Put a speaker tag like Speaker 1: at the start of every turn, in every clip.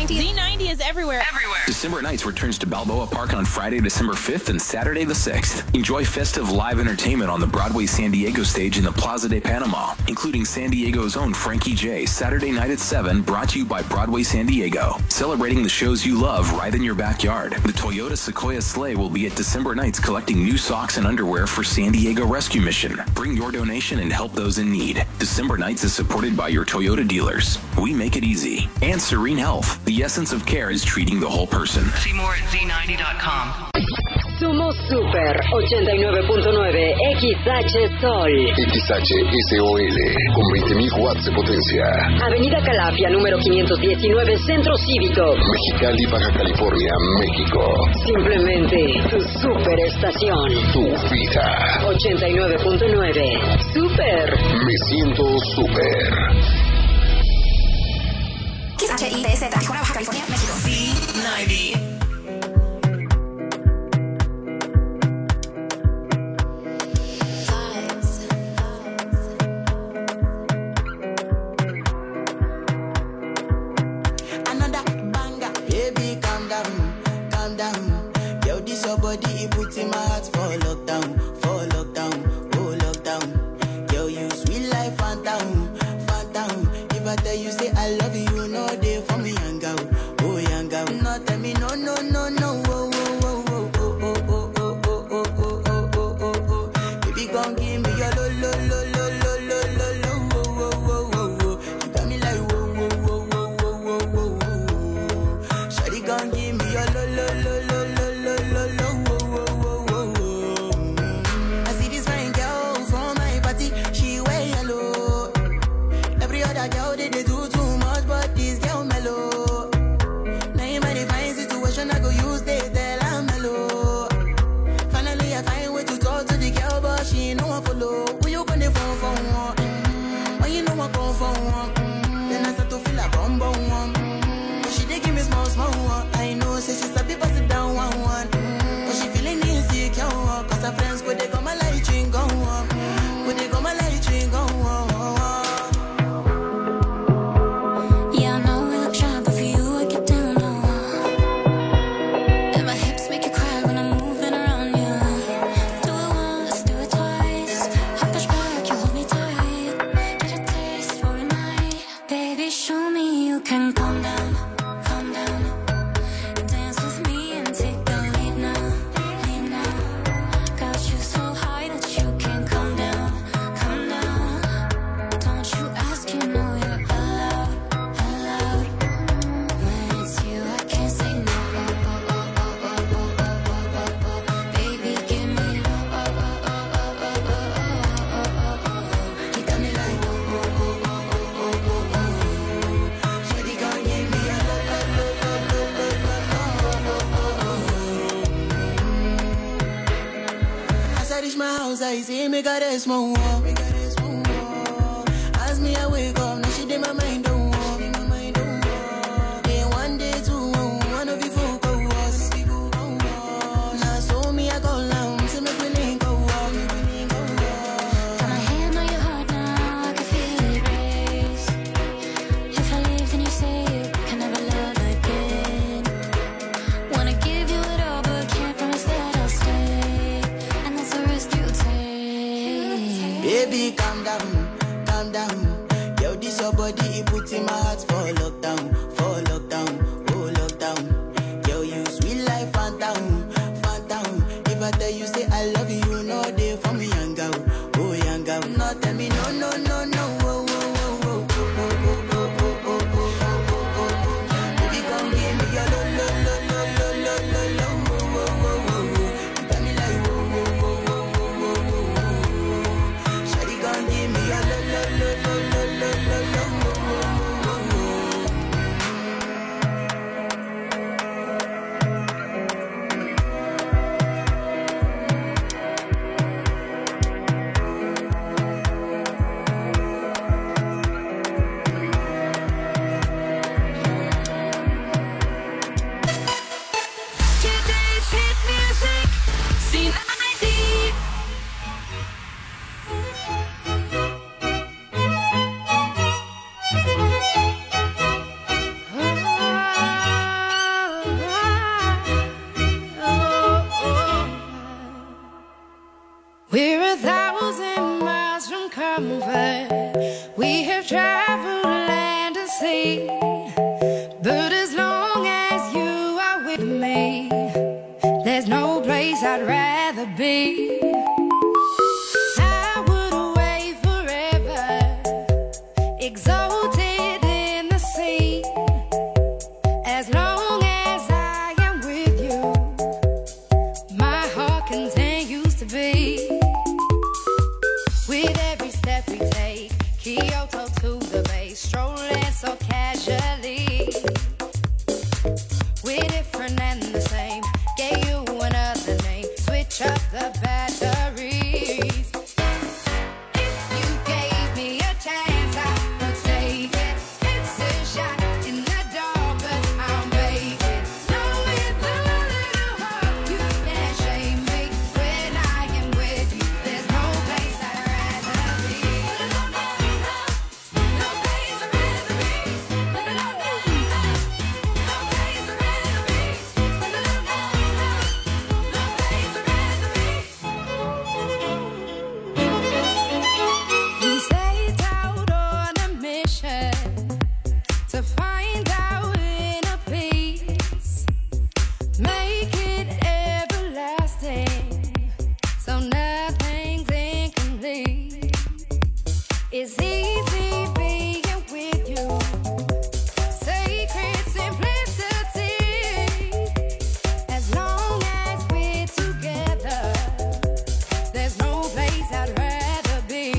Speaker 1: Z90 is everywhere.
Speaker 2: December Nights returns to Balboa Park on Friday, December 5th and Saturday the 6th. Enjoy festive live entertainment on the Broadway San Diego stage in the Plaza de Panama, including San Diego's own Frankie J. Saturday night at 7, brought to you by Broadway San Diego. Celebrating the shows you love right in your backyard. The Toyota Sequoia Sleigh will be at December Nights collecting new socks and underwear for San Diego Rescue Mission. Bring your donation and help those in need. December Nights is supported by your Toyota dealers. We make it easy. And Serene Health. The essence of care is treating the whole person.
Speaker 3: See more at Z90.com.
Speaker 4: Somos Super 89.9 XH Sol.
Speaker 5: XHSOL con 20.000 watts de potencia.
Speaker 4: Avenida Calafia, número 519, Centro Cívico.
Speaker 5: Mexicali, Baja California, México.
Speaker 4: Simplemente tu superestación.
Speaker 5: Tu vida.
Speaker 4: 89.9. Super.
Speaker 5: Me siento super.
Speaker 6: XHITZ, Tijuana, Baja California, México.
Speaker 3: Z90.
Speaker 7: Body, it puts in my heart for lockdown, oh lockdown. Girl, you sweet life, phantom, phantom. If I tell you say I love you, you know they for me, young girl, oh young girl. No tell me no, no, no, no, oh, oh, oh, oh, oh, oh, oh, oh, oh, oh, oh, oh, oh, oh. Baby, come give me your lo, lo, lo, lo, lo, lo, lo, lo, oh, oh, oh, oh, oh. You got me like whoa, whoa, whoa, whoa, whoa, whoa, whoa, whoa. Shawty, come give me your lo, lo, lo, lo, lo. Then I start to feel a bum bum one. But she dey give me small small one. I know say she sabi pass it down one one. But she feeling insecure cause her friends go they go my light ring go on. Go they go my light ring go on.
Speaker 6: Yeah, I know we look shy, but for you I get down low. And my hips make you cry when I'm moving around you. Do it once, do it twice. I push back, you hold me tight. Get a taste for a night. Baby, show me you can calm down, calm down. Dance with me and take the lead now, lead now. Got you so high that you can't come down, come down. Don't you ask, you know you're allowed, allowed. When it's you, I can't say no. Oh, oh, oh, oh, oh, oh, oh, oh, oh, oh. Baby, give me low. Oh, oh, oh, oh, oh, oh, oh, oh, oh, oh. You got me like whoa, whoa, whoa, whoa, whoa, whoa, whoa. Shawty gon' give me a lo, lo, lo, lo, lo, lo, lo, oh, oh, oh.
Speaker 7: As I reach my house, I see me got a small wall. As me I wake up, now she did my mind don't walk. Day one, day two, one of you folk go was. Now so me I go down, see me willing go walk.
Speaker 6: Got my hand on your heart now, I can feel it race. If I leave, then you say you can never love again. Wanna give you it all, but can't promise that I'll stay. And that's the risk you take.
Speaker 7: Baby, calm down, calm down. Yo, this your body, it puts in my heart for lockdown, oh lockdown. Yo, you sweet life, phantom, phantom. If I tell you say I love you, you know they for me, young girl, oh young girl. No, tell me no, no, no, no, oh, oh, oh, oh, oh, oh, oh, oh, oh, oh, oh, oh, oh. Baby, come give me your lo, lo, lo, lo, lo, lo, lo, lo, oh, oh, oh, oh, oh. You got me like whoa, whoa, whoa, whoa, whoa, whoa, whoa, whoa. Shawty, come give me your lo, lo, lo, lo, lo, lo, lo, lo, oh, oh, oh, oh.
Speaker 1: travel land and sea, but as long as you are with me, there's no place I'd rather be. I would away forever, exalted in the sea, as long as I am with you, my heart continues to beat. With every step we take, Kyoto to the bay, strolling so casually. We're different and the same, gave you another name, switch up the batteries. If you gave me a chance, I would take it. It's a shot in the dark, but I'll make it. Know with a little hope, you can't shame me. When I am with you, there's no place I'd rather be. No place I'd rather be. No place I'd rather be. No place I'd rather be. We set out on a mission to find our inner peace, make it everlasting, so nothing's incomplete. It's easy being with you, sacred simplicity. As long as we're together, there's no place I'd rather be.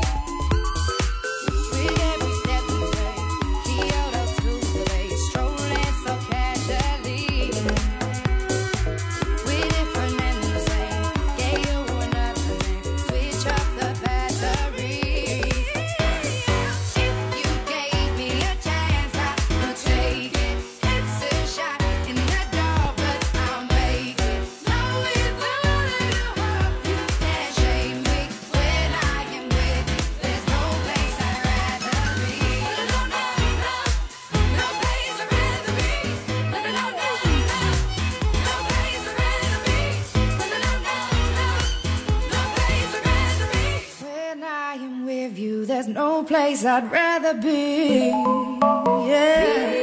Speaker 1: With every step we take, Kyoto to the bay, strolling so casually. We're different and the same, gave you another name, switch up the batteries. If you gave me a chance, I would take it. It's a shot in the dark, but I'll make it. Know with a little hope, you can't shame me. When I am with you, there's no place I'd rather be. No place I'd rather be. No place I'd rather be. No place I'd rather be. When I am with you, there's no place I'd rather be. Yeah.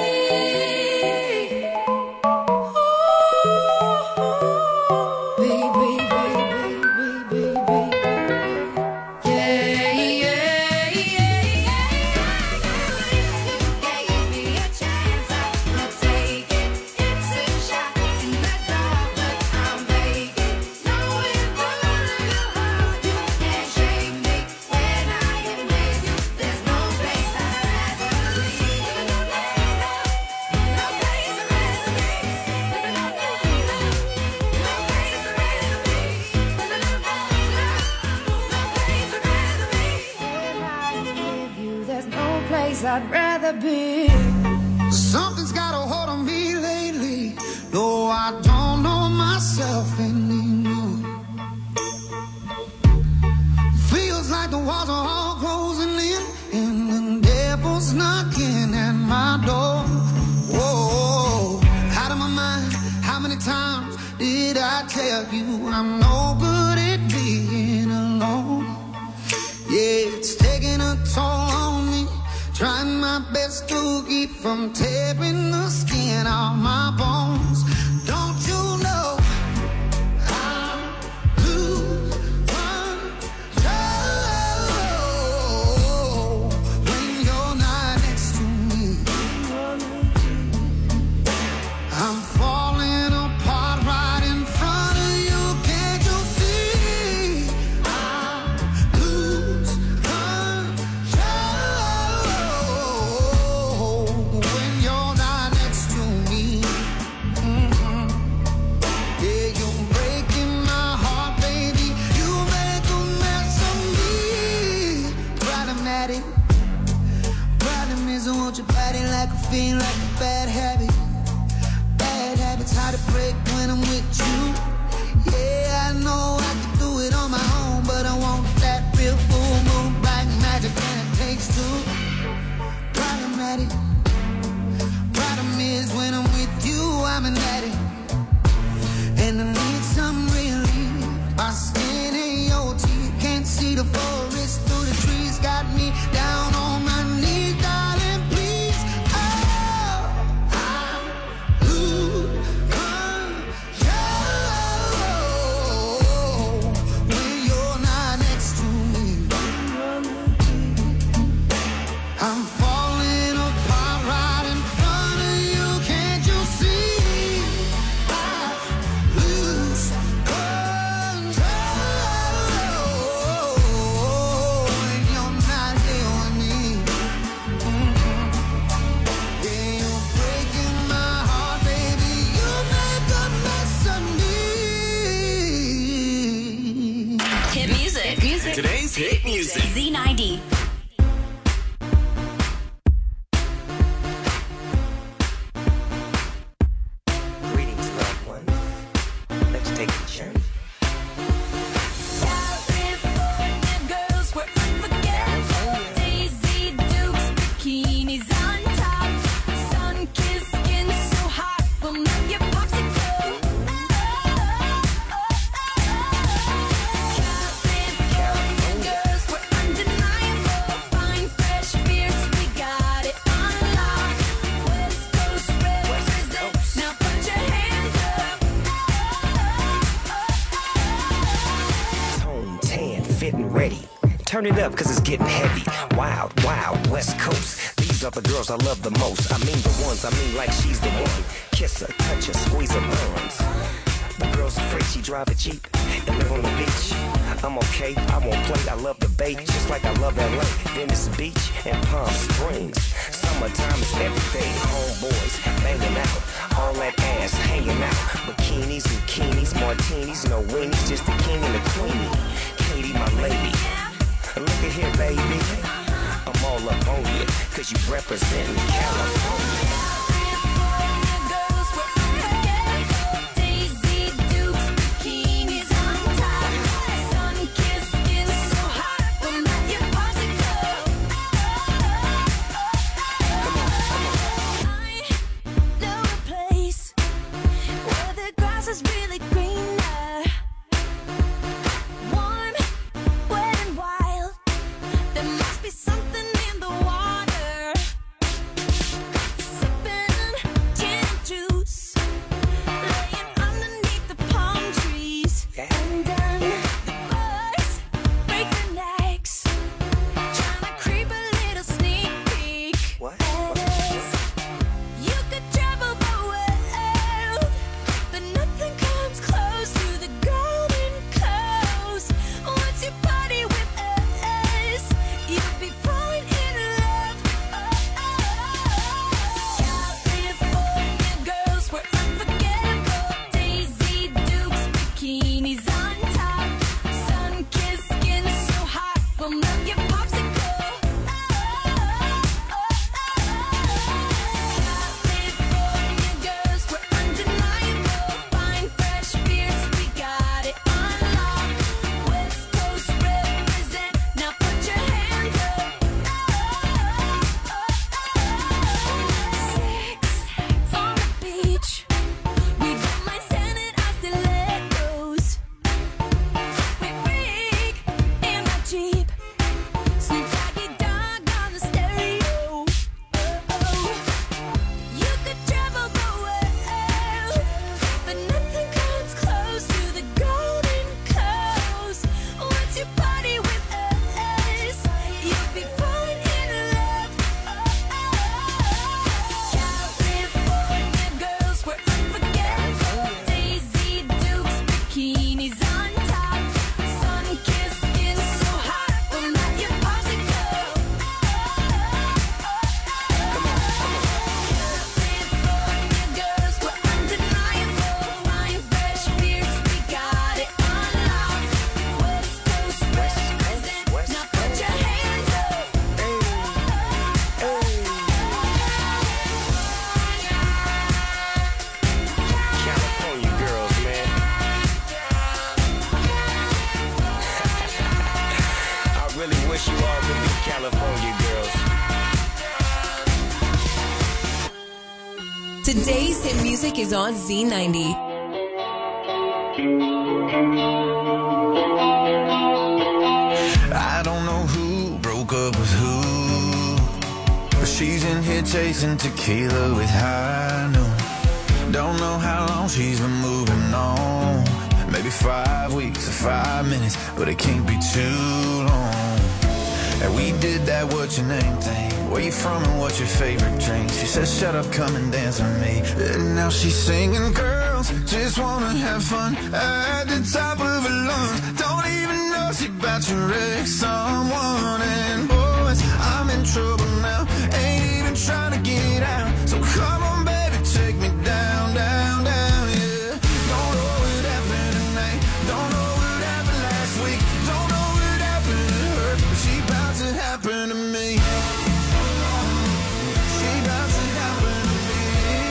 Speaker 1: I'd rather be.
Speaker 8: Something's got a hold on me lately, though I don't know myself anymore. Feels like the walls are all closing in, and the devil's knocking at my door. Whoa, out of my mind, how many times did I tell you I'm no good at being alone? Yeah, it's taking a toll on me, trying my best to keep from tearing the skin off my bones. Don't you know I lose control when you're not next to me? I'm falling apart right in front of you. Can't you see? I lose control when you're not next to me. Yeah, you're breaking my heart, baby. You make a mess of me. Problematic. Problem is I want your body like a fiend, like a bad habit. Bad habits hard to break when I'm with you. Yeah, I know I can do it on my own, but I want that real full moon black magic, and it takes two. Problematic. Problem is when I'm with you, I'm an addict, and I need some relief. My skin and your teeth, can't see the forest through the trees, got me down on I'm falling apart right in front of you. Can't you see? I lose control when you're not here with me. Yeah, you're breaking my heart, baby. You make a mess of me.
Speaker 3: Hit music.
Speaker 9: Today's hit music.
Speaker 3: Z90.
Speaker 10: Greetings, loved one. Let's take a journey.
Speaker 1: California girls were unforgettable. Daisy Dukes, bikinis on top. Sun-kissed skin so hot, will melt your popsicle. California girls were undeniable. Fine, fresh, fierce, we got it on lock. West Coast represent. Now put your hands up.
Speaker 10: Tone, tan, fit and ready. Turn it up, cause it's getting heavy. Wild, wild, West Coast. These are the girls I love the most. I mean the ones, I mean like she's the one. Kiss her, touch her, squeeze her buns. The girl's afraid she drive a Jeep and live on the beach. I'm okay, I won't play, I love the bay, just like I love LA, Venice Beach, and Palm Springs. Summertime is everything, homeboys banging out, all that ass hanging out. Bikinis, bikinis, martinis, no weenies, just the king and the queenie. Katie, my lady, look at here, baby. I'm all up on you, cause you representin' California.
Speaker 1: California girls were unforgettable. Daisy Dukes, bikinis on top. Sun-kissed skin so hot, will melt your popsicle. I know a place where the grass is really greener. Warm, wet and wild. There must be something in the water. Sipping gin and juice, laying underneath the palm trees. And then the birds break their necks, trying to creep a little sneak peek.
Speaker 10: What?
Speaker 1: As you could travel the world, but nothing comes close to the Golden Coast. Once you party with us, you'll be falling in love. California girls were unforgettable. Daisy Dukes, bikinis on top. Sun-kissed skin so hot, will melt your popsicle. California girls were undeniable. Fine, fresh, fierce, we got it on lock. West Coast represent. Now put your hands up. Sex on the beach. We don't mind standing our stilettos. We freak in my Jeep. Snoop Doggy Dogg on the stereo. You could travel the world, but nothing comes close to the Golden Coast. Once you party with us, you'll be falling in love. California girls were unforgettable. Daisy Dukes, bikinis on top. Sun-kissed skin so hot, will melt your popsicle. California girls were undeniable. Fine, fresh, fierce, we got it on lock. West Coast represent. Now put your hands up.
Speaker 10: California girls, man. I really wish you all could be California girls.
Speaker 3: Today's hit music is on Z90.
Speaker 8: I don't know who broke up with who, but she's in here chasing tequila with high noon. Don't know how long she's been moving on. Maybe 5 weeks or 5 minutes, but it can't be too long.
Speaker 11: And we did that what's your name thing. Where you from and what's your favorite drink? She said shut up, come and dance with me. And now she's singing, girls just wanna have fun at the top of her lungs. Don't even know she about to wreck someone. And boys, I'm in trouble now, ain't even trying to get out. So come on baby, take me down, down, down, yeah. Don't know what happened tonight, don't know what happened last week, don't know what happened to her, but she about to happen to me. She about to happen to me.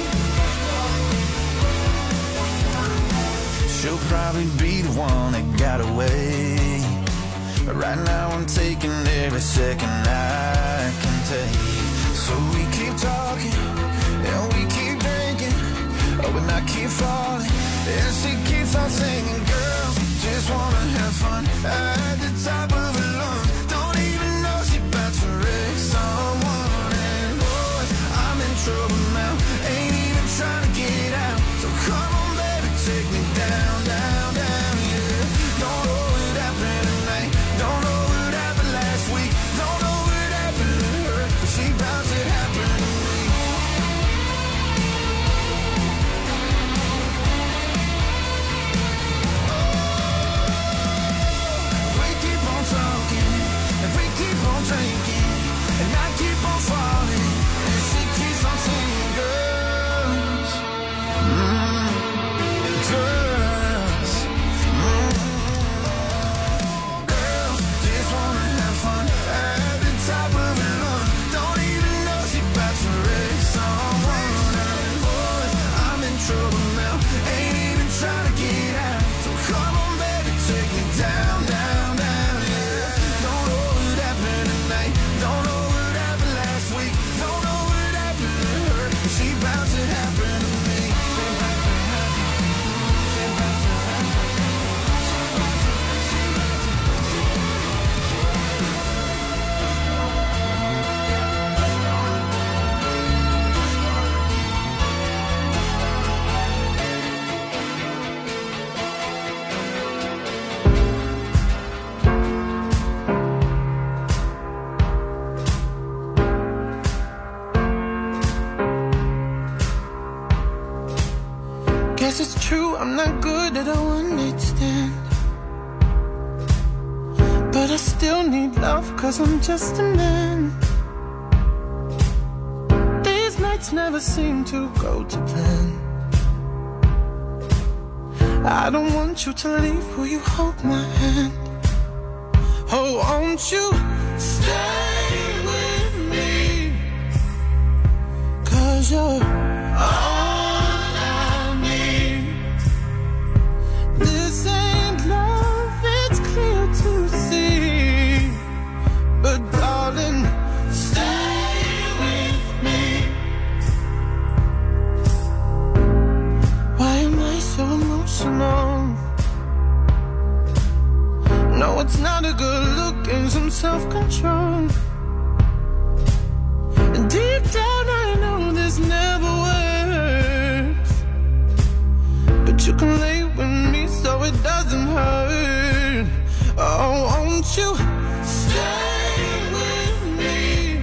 Speaker 11: She'll probably be the one that got away, but right now I'm taking every second I can take. So we keep talking, and we keep drinking, oh, and I keep falling, and she keeps on singing, girls just wanna have fun at the top of her lungs. Don't even know she about to wreck someone. And boys, I'm in trouble now, ain't even trying to get out. So come on baby, take me down, down, down, yeah. Don't know what happened tonight, don't know what happened last week, don't know what happened to her, but she about to happen to me. We keep on talking, and we keep on drinking, and I keep on falling, and she keeps on singing, girls, girls, girls just wanna have fun at the top of her lungs. Don't even know she about to wreck someone. And boys, I'm in trouble now, ain't even trying to get out. So come on baby, take me down, down, down, yeah. Don't know what happened tonight, don't know what happened last week, don't know what happened to her, but she about to happen to me. Guess it's true, I'm not good at a one-night stand, but I still need love, cause I'm just a man. These nights never seem to go to plan. I don't want you to leave, will you hold my hand? Oh, won't you stay with me, cause you're all I need. This ain't love, it's clear to see, but darling, stay with me. Why am I so emotional? No, it's not a good look and some self-control. Deep down I know this never works, but you can lay with me so it doesn't hurt. Oh, won't you stay with me,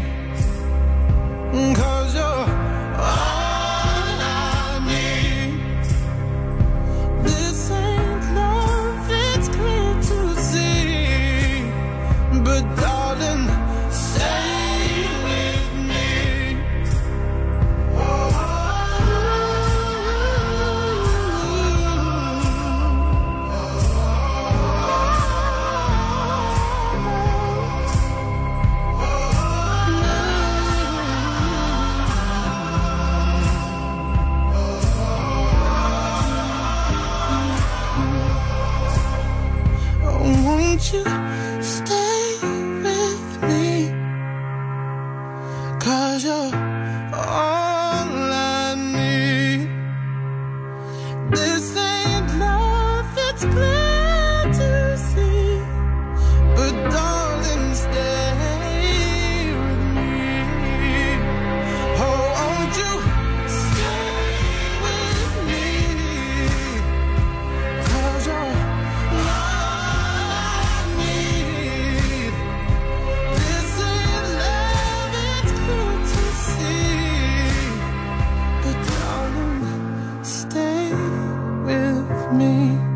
Speaker 11: cause you're all I need. This ain't love, it's clear to see, but darling, stay with me. Won't you stay with me, cause you're all I need. This ain't love, it's clear to see, but darling, stay with me. Oh, won't you stay with me, cause you're all I need. This
Speaker 8: me.